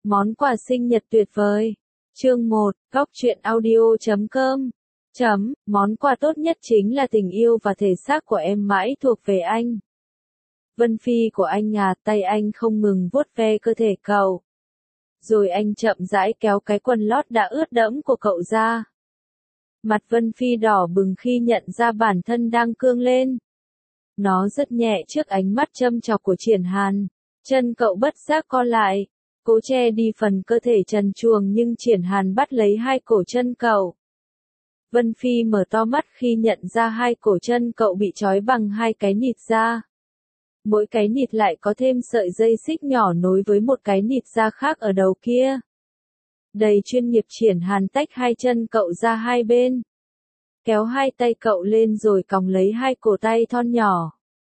Món quà sinh nhật tuyệt vời. Chương 1, Góc truyện audio.com. Món quà tốt nhất chính là tình yêu và thể xác của em mãi thuộc về anh. Vân Phi của anh tay anh không ngừng vuốt ve cơ thể cậu. Rồi anh chậm rãi kéo cái quần lót đã ướt đẫm của cậu ra. Mặt Vân Phi đỏ bừng khi nhận ra bản thân đang cương lên. Nó rất nhẹ trước ánh mắt châm chọc của Triển Hàn. Chân cậu bất giác co lại, cố che đi phần cơ thể trần truồng nhưng Triển Hàn bắt lấy hai cổ chân cậu. Vân Phi mở to mắt khi nhận ra hai cổ chân cậu bị trói bằng hai cái nịt da. Mỗi cái nịt lại có thêm sợi dây xích nhỏ nối với một cái nịt da khác ở đầu kia. Đầy chuyên nghiệp Triển Hàn tách hai chân cậu ra hai bên. Kéo hai tay cậu lên rồi còng lấy hai cổ tay thon nhỏ.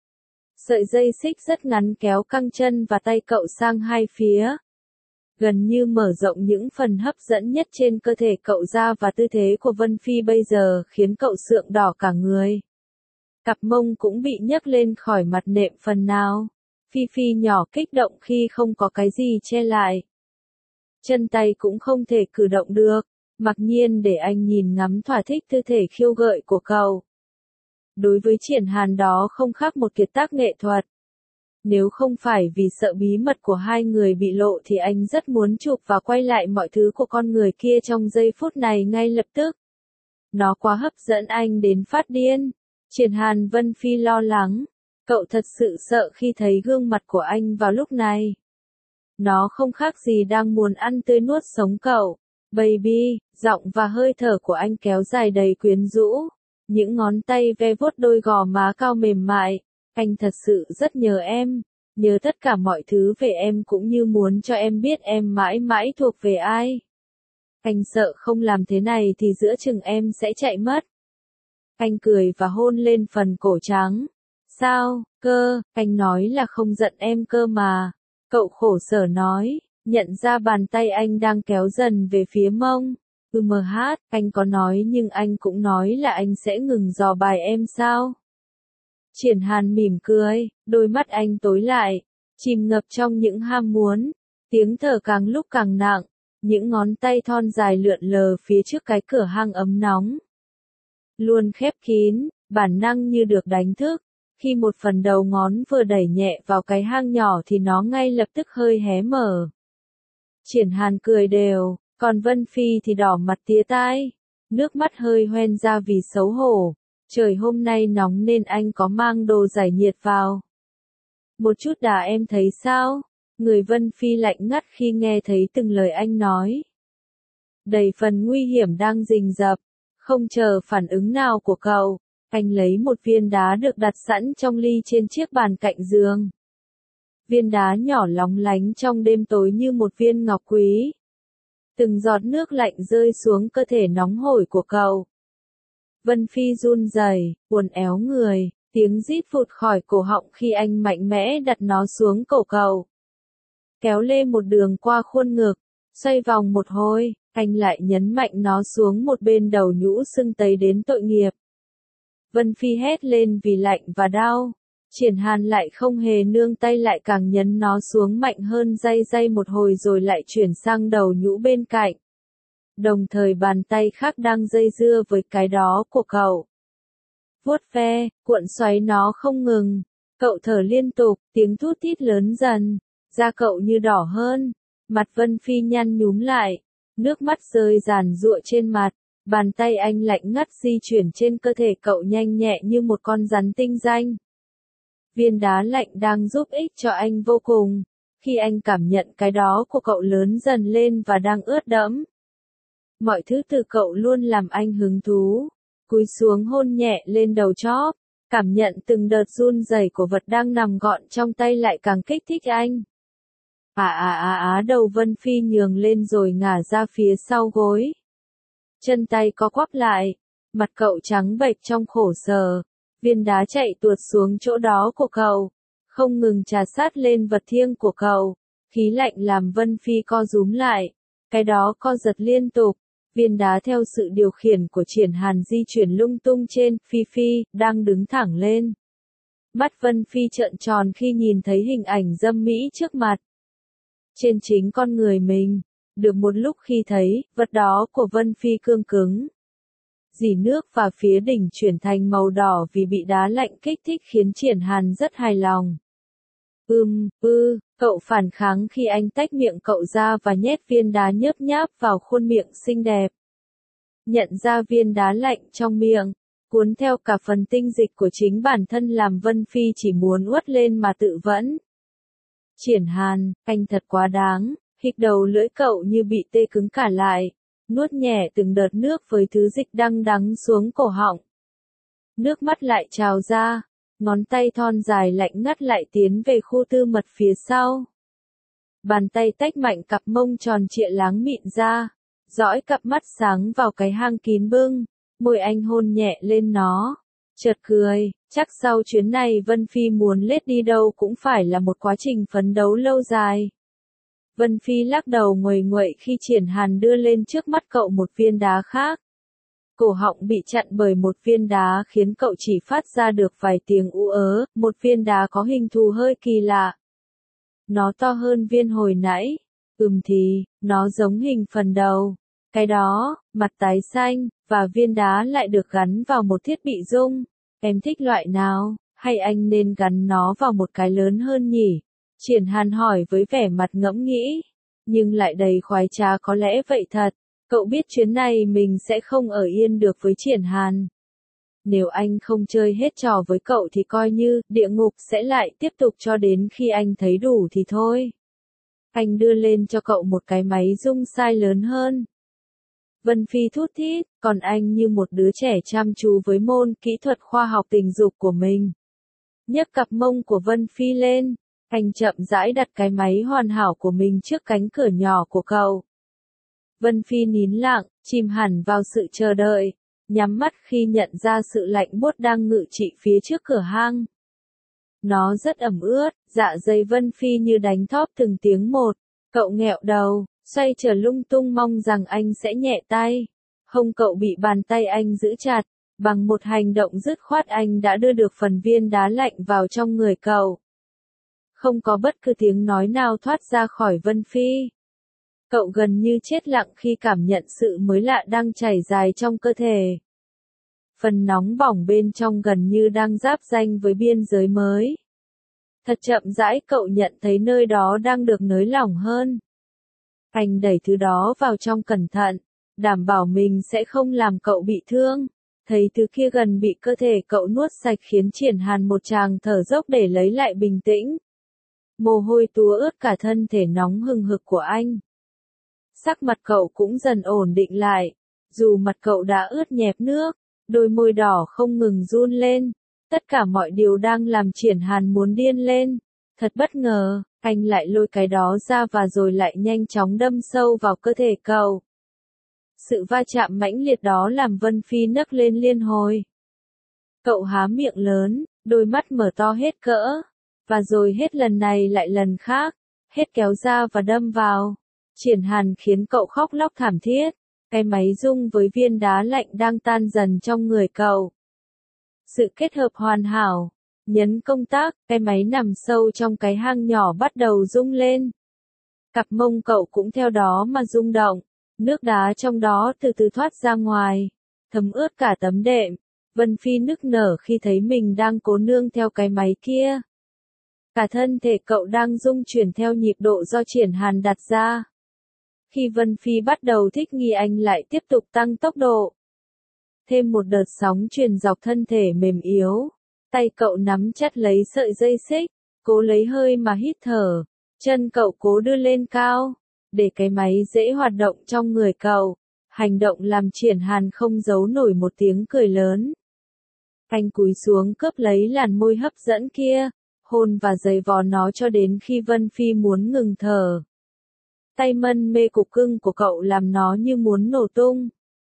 Sợi dây xích rất ngắn kéo căng chân và tay cậu sang hai phía. Gần như mở rộng những phần hấp dẫn nhất trên cơ thể cậu ra và tư thế của Vân Phi bây giờ khiến cậu sượng đỏ cả người. Cặp mông cũng bị nhấc lên khỏi mặt nệm phần nào. Phi Phi nhỏ kích động khi không có cái gì che lại. Chân tay cũng không thể cử động được, mặc nhiên để anh nhìn ngắm thỏa thích tư thể khiêu gợi của cậu. Đối với Triển Hàn đó không khác một kiệt tác nghệ thuật. Nếu không phải vì sợ bí mật của hai người bị lộ thì anh rất muốn chụp và quay lại mọi thứ của con người kia trong giây phút này ngay lập tức. Nó quá hấp dẫn anh đến phát điên. Triển Hàn Vân Phi lo lắng. Cậu thật sự sợ khi thấy gương mặt của anh vào lúc này. Nó không khác gì đang muốn ăn tươi nuốt sống cậu. Baby, giọng và hơi thở của anh kéo dài đầy quyến rũ. Những ngón tay ve vuốt đôi gò má cao mềm mại. Anh thật sự rất nhớ em. Nhớ tất cả mọi thứ về em cũng như muốn cho em biết em mãi mãi thuộc về ai. Anh sợ không làm thế này thì giữa chừng em sẽ chạy mất. Anh cười và hôn lên phần cổ trắng. Sao, cơ, anh nói là không giận em cơ mà. Cậu khổ sở nói, nhận ra bàn tay anh đang kéo dần về phía mông. Anh có nói nhưng anh cũng nói là anh sẽ ngừng dò bài em sao? Triển Hàn mỉm cười, đôi mắt anh tối lại, chìm ngập trong những ham muốn. Tiếng thở càng lúc càng nặng, những ngón tay thon dài lượn lờ phía trước cái cửa hang ấm nóng. Luôn khép kín, bản năng như được đánh thức. Khi một phần đầu ngón vừa đẩy nhẹ vào cái hang nhỏ thì nó ngay lập tức hơi hé mở. Triển Hàn cười đều, còn Vân Phi thì đỏ mặt tía tai. Nước mắt hơi hoen ra vì xấu hổ. Trời hôm nay nóng nên anh có mang đồ giải nhiệt vào. Một chút đã em thấy sao? Người Vân Phi lạnh ngắt khi nghe thấy từng lời anh nói. Đầy phần nguy hiểm đang rình rập. Không chờ phản ứng nào của cậu, anh lấy một viên đá được đặt sẵn trong ly trên chiếc bàn cạnh giường. Viên đá nhỏ lóng lánh trong đêm tối như một viên ngọc quý. Từng giọt nước lạnh rơi xuống cơ thể nóng hổi của cậu. Vân Phi run rẩy, uốn éo người, tiếng rít phụt khỏi cổ họng khi anh mạnh mẽ đặt nó xuống cổ cậu. Kéo lê một đường qua khuôn ngực, xoay vòng một hồi, anh lại nhấn mạnh nó xuống một bên đầu nhũ sưng tấy đến tội nghiệp. Vân Phi hét lên vì lạnh và đau. Triển Hàn lại không hề nương tay lại càng nhấn nó xuống mạnh hơn day một hồi rồi lại chuyển sang đầu nhũ bên cạnh. Đồng thời bàn tay khác đang dây dưa với cái đó của cậu. Vuốt ve, cuộn xoáy nó không ngừng. Cậu thở liên tục, tiếng thút thít lớn dần. Da cậu như đỏ hơn. Mặt Vân Phi nhăn nhúm lại. Nước mắt rơi ràn rụa trên mặt. Bàn tay anh lạnh ngắt di chuyển trên cơ thể cậu nhanh nhẹ như một con rắn tinh danh. Viên đá lạnh đang giúp ích cho anh vô cùng. Khi anh cảm nhận cái đó của cậu lớn dần lên và đang ướt đẫm. Mọi thứ từ cậu luôn làm anh hứng thú. Cúi xuống hôn nhẹ lên đầu chóp. Cảm nhận từng đợt run rẩy của vật đang nằm gọn trong tay lại càng kích thích anh. Đầu Vân Phi nhường lên rồi ngả ra phía sau gối. Chân tay có quắp lại. Mặt cậu trắng bệch trong khổ sở. Viên đá chạy tuột xuống chỗ đó của cậu. Không ngừng trà sát lên vật thiêng của cậu. Khí lạnh làm Vân Phi co rúm lại. Cái đó co giật liên tục. Viên đá theo sự điều khiển của Triển Hàn di chuyển lung tung trên. Phi đang đứng thẳng lên. Mắt Vân Phi trợn tròn khi nhìn thấy hình ảnh dâm mỹ trước mặt. trên chính con người mình. Được một lúc khi thấy, vật đó của Vân Phi cương cứng, dỉ nước và phía đỉnh chuyển thành màu đỏ vì bị đá lạnh kích thích khiến Triển Hàn rất hài lòng. Cậu phản kháng khi anh tách miệng cậu ra và nhét viên đá nhớp nháp vào khuôn miệng xinh đẹp. Nhận ra viên đá lạnh trong miệng, cuốn theo cả phần tinh dịch của chính bản thân làm Vân Phi chỉ muốn uất lên mà tự vẫn. Triển Hàn, anh thật quá đáng, hít đầu lưỡi cậu như bị tê cứng cả lại, nuốt nhẹ từng đợt nước với thứ dịch đăng đắng xuống cổ họng. Nước mắt lại trào ra, ngón tay thon dài lạnh ngắt lại tiến về khu tư mật phía sau. Bàn tay tách mạnh cặp mông tròn trịa láng mịn ra, dõi cặp mắt sáng vào cái hang kín bưng, môi anh hôn nhẹ lên nó. Chợt cười, chắc sau chuyến này Vân Phi muốn lết đi đâu cũng phải là một quá trình phấn đấu lâu dài. Vân Phi lắc đầu nguầy nguậy khi Triển Hàn đưa lên trước mắt cậu một viên đá khác. Cổ họng bị chặn bởi một viên đá khiến cậu chỉ phát ra được vài tiếng ú ớ, một viên đá có hình thù hơi kỳ lạ. Nó to hơn viên hồi nãy. Thì, nó giống hình phần đầu. Cái đó, mặt tái xanh, và viên đá lại được gắn vào một thiết bị rung. Em thích loại nào, hay anh nên gắn nó vào một cái lớn hơn nhỉ? Triển Hàn hỏi với vẻ mặt ngẫm nghĩ, nhưng lại đầy khoái trá có lẽ vậy thật. Cậu biết chuyến này mình sẽ không ở yên được với Triển Hàn. Nếu anh không chơi hết trò với cậu thì coi như địa ngục sẽ lại tiếp tục cho đến khi anh thấy đủ thì thôi. Anh đưa lên cho cậu một cái máy rung size lớn hơn. Vân Phi thút thít, còn anh như một đứa trẻ chăm chú với môn kỹ thuật khoa học tình dục của mình. Nhấc cặp mông của Vân Phi lên, anh chậm rãi đặt cái máy hoàn hảo của mình trước cánh cửa nhỏ của cậu. Vân Phi nín lặng, chìm hẳn vào sự chờ đợi, nhắm mắt khi nhận ra sự lạnh buốt đang ngự trị phía trước cửa hang. Nó rất ẩm ướt, dạ dày Vân Phi như đánh thóp từng tiếng một. Cậu nghẹo đầu, xoay trở lung tung mong rằng anh sẽ nhẹ tay. Hông cậu bị bàn tay anh giữ chặt, bằng một hành động dứt khoát anh đã đưa được phần viên đá lạnh vào trong người cậu. Không có bất cứ tiếng nói nào thoát ra khỏi Vân Phi. Cậu gần như chết lặng khi cảm nhận sự mới lạ đang chảy dài trong cơ thể. Phần nóng bỏng bên trong gần như đang giáp ranh với biên giới mới. Thật chậm rãi cậu nhận thấy nơi đó đang được nới lỏng hơn. Anh đẩy thứ đó vào trong cẩn thận, đảm bảo mình sẽ không làm cậu bị thương. Thấy thứ kia gần bị cơ thể cậu nuốt sạch khiến Triển Hàn một tràng thở dốc để lấy lại bình tĩnh. Mồ hôi túa ướt cả thân thể nóng hừng hực của anh. Sắc mặt cậu cũng dần ổn định lại, dù mặt cậu đã ướt nhẹp nước, đôi môi đỏ không ngừng run lên, tất cả mọi điều đang làm Triển Hàn muốn điên lên. Thật bất ngờ, anh lại lôi cái đó ra và rồi lại nhanh chóng đâm sâu vào cơ thể cậu. Sự va chạm mãnh liệt đó làm Vân Phi nấc lên liên hồi. Cậu há miệng lớn, đôi mắt mở to hết cỡ, và rồi hết lần này lại lần khác, hết kéo ra và đâm vào. Triển Hàn khiến cậu khóc lóc thảm thiết, cái máy rung với viên đá lạnh đang tan dần trong người cậu. Sự kết hợp hoàn hảo, nhấn công tắc, cái máy nằm sâu trong cái hang nhỏ bắt đầu rung lên. Cặp mông cậu cũng theo đó mà rung động, nước đá trong đó từ từ thoát ra ngoài, thấm ướt cả tấm đệm. Vân Phi nức nở khi thấy mình đang cố nương theo cái máy kia. Cả thân thể cậu đang rung chuyển theo nhịp độ do Triển Hàn đặt ra. Khi Vân Phi bắt đầu thích nghi anh lại tiếp tục tăng tốc độ. Thêm một đợt sóng truyền dọc thân thể mềm yếu. Tay cậu nắm chặt lấy sợi dây xích, cố lấy hơi mà hít thở. Chân cậu cố đưa lên cao, để cái máy dễ hoạt động trong người cậu. Hành động làm Triển Hàn không giấu nổi một tiếng cười lớn. Anh cúi xuống cướp lấy làn môi hấp dẫn kia, hôn và giày vò nó cho đến khi Vân Phi muốn ngừng thở. Tay mân mê cục cưng của cậu làm nó như muốn nổ tung.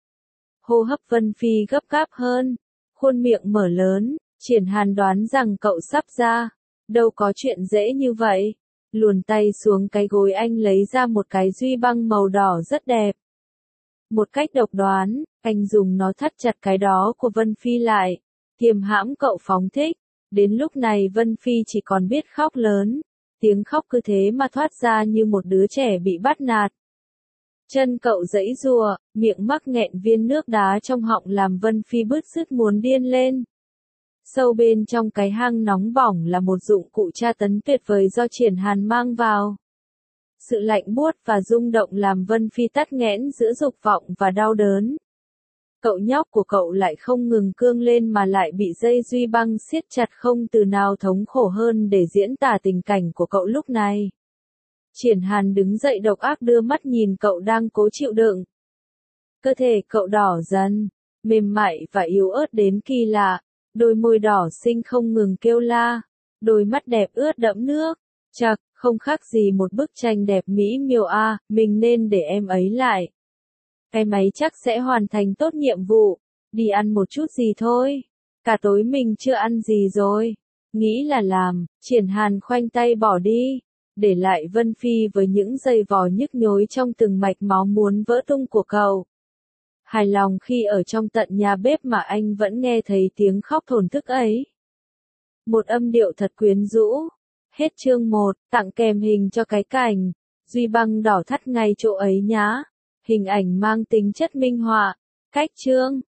Hô hấp Vân Phi gấp gáp hơn, khuôn miệng mở lớn, Triển Hàn đoán rằng cậu sắp ra. Đâu có chuyện dễ như vậy. Luồn tay xuống cái gối anh lấy ra một cái duy băng màu đỏ rất đẹp. Một cách độc đoán, anh dùng nó thắt chặt cái đó của Vân Phi lại, kiềm hãm cậu phóng thích. Đến lúc này Vân Phi chỉ còn biết khóc lớn, tiếng khóc cứ thế mà thoát ra như một đứa trẻ bị bắt nạt. Chân cậu giãy giụa, miệng mắc nghẹn viên nước đá trong họng làm Vân Phi bứt rứt muốn điên lên. Sâu bên trong cái hang nóng bỏng là một dụng cụ tra tấn tuyệt vời do Triển Hàn mang vào. Sự lạnh buốt và rung động làm Vân Phi tắc nghẽn giữa dục vọng và đau đớn. Cậu nhóc của cậu lại không ngừng cương lên mà lại bị dây duy băng siết chặt, không từ nào thống khổ hơn để diễn tả tình cảnh của cậu lúc này. Triển Hàn đứng dậy độc ác đưa mắt nhìn cậu đang cố chịu đựng. Cơ thể cậu đỏ dần, mềm mại và yếu ớt đến kỳ lạ, đôi môi đỏ xinh không ngừng kêu la, đôi mắt đẹp ướt đẫm nước, chạc, không khác gì một bức tranh đẹp mỹ miều a, mình nên để em ấy lại. Cái máy chắc sẽ hoàn thành tốt nhiệm vụ, đi ăn một chút gì thôi, cả tối mình chưa ăn gì rồi, nghĩ là làm, Triển Hàn khoanh tay bỏ đi, để lại Vân Phi với những giây vò nhức nhối trong từng mạch máu muốn vỡ tung của cậu. Hài lòng khi ở trong tận nhà bếp mà anh vẫn nghe thấy tiếng khóc thổn thức ấy. Một âm điệu thật quyến rũ. Hết chương 1, tặng kèm hình cho cái cảnh, duy băng đỏ thắt ngay chỗ ấy nhá. Hình ảnh mang tính chất minh họa. Cách chương